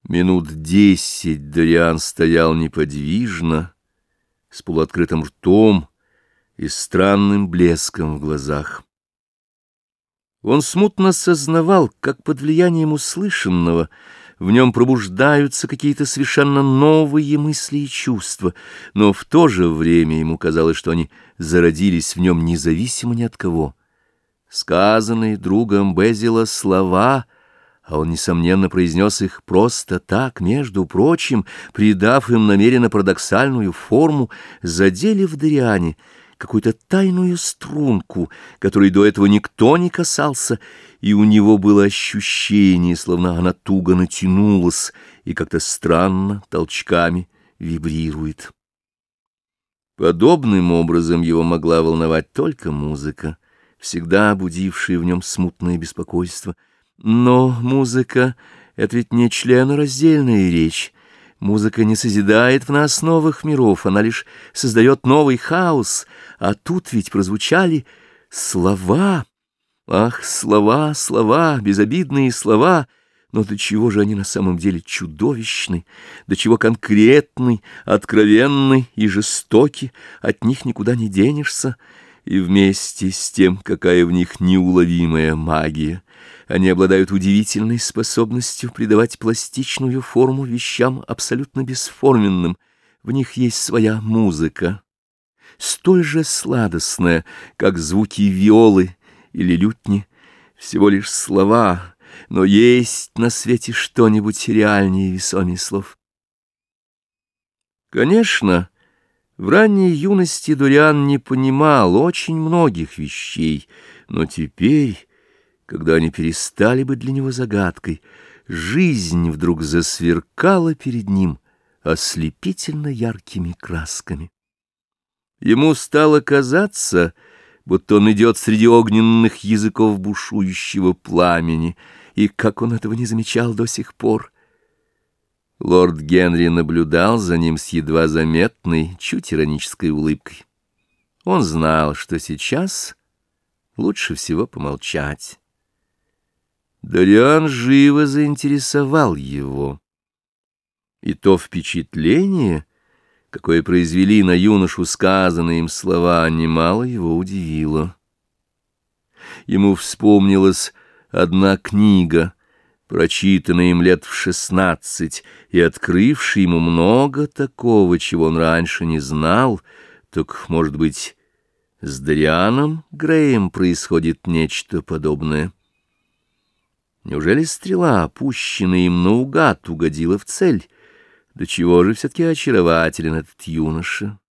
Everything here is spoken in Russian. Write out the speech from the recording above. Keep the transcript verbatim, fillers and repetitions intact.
Минут десять Дориан стоял неподвижно, с полуоткрытым ртом и странным блеском в глазах. Он смутно сознавал, как под влиянием услышанного в нем пробуждаются какие-то совершенно новые мысли и чувства, но в то же время ему казалось, что они зародились в нем независимо ни от кого. Сказанные другом Безила слова, а он, несомненно, произнес их просто так, между прочим, придав им намеренно парадоксальную форму, задели в Дориане какую-то тайную струнку, которой до этого никто не касался, и у него было ощущение, словно она туго натянулась и как-то странно толчками вибрирует. Подобным образом его могла волновать только музыка, всегда будившая в нем смутное беспокойство. Но музыка — это ведь не членораздельная речь. Музыка не созидает в нас новых миров, она лишь создает новый хаос. А тут ведь прозвучали слова. Ах, слова, слова, безобидные слова. Но до чего же они на самом деле чудовищны, до чего конкретны, откровенны и жестоки, от них никуда не денешься. И вместе с тем, какая в них неуловимая магия. Они обладают удивительной способностью придавать пластичную форму вещам абсолютно бесформенным. В них есть своя музыка, столь же сладостная, как звуки виолы или лютни, всего лишь слова, но есть на свете что-нибудь реальнее и весомее слов. Конечно, в ранней юности Дориан не понимал очень многих вещей, но теперь, когда они перестали быть для него загадкой, жизнь вдруг засверкала перед ним ослепительно яркими красками. Ему стало казаться, будто он идет среди огненных языков бушующего пламени, и как он этого не замечал до сих пор. Лорд Генри наблюдал за ним с едва заметной, чуть иронической улыбкой. Он знал, что сейчас лучше всего помолчать. Дориан живо заинтересовал его, и то впечатление, какое произвели на юношу сказанные им слова, немало его удивило. Ему вспомнилась одна книга, прочитанная им лет в шестнадцать и открывшая ему много такого, чего он раньше не знал. Так, может быть, с Дорианом Греем происходит нечто подобное? Неужели стрела, опущенная им наугад, угодила в цель? До чего же все-таки очарователен этот юноша?